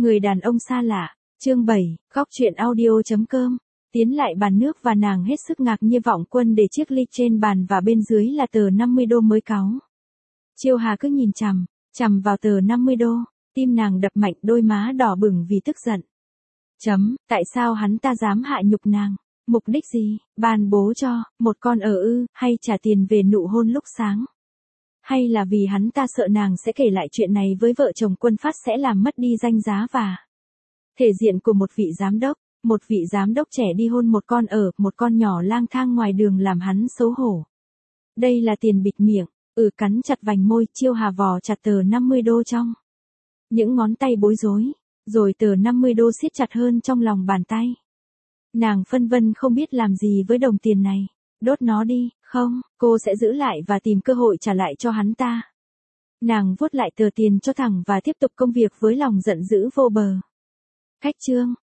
Người đàn ông xa lạ, chương 7, góc chuyện audio.com. Tiến lại bàn nước và nàng hết sức ngạc nhiên vọng quân để chiếc ly trên bàn và bên dưới là tờ 50 đô mới cáu. Chiêu Hà cứ nhìn chằm vào tờ 50 đô, tim nàng đập mạnh, đôi má đỏ bừng vì tức giận. Tại sao hắn ta dám hạ nhục nàng? Mục đích gì? Ban bố cho, một con ở hay trả tiền về nụ hôn lúc sáng? Hay là vì hắn ta sợ nàng sẽ kể lại chuyện này với vợ chồng Quân Phát sẽ làm mất đi danh giá và thể diện của một vị giám đốc trẻ đi hôn một con nhỏ lang thang ngoài đường làm hắn xấu hổ. Đây là tiền bịt miệng, cắn chặt vành môi, Chiêu Hà vò chặt tờ 50 đô trong những ngón tay bối rối, rồi tờ 50 đô siết chặt hơn trong lòng bàn tay. Nàng phân vân không biết làm gì với đồng tiền này. Đốt nó đi, không, cô sẽ giữ lại và tìm cơ hội trả lại cho hắn ta. Nàng vuốt lại tờ tiền cho thẳng và tiếp tục công việc với lòng giận dữ vô bờ. Cách chương,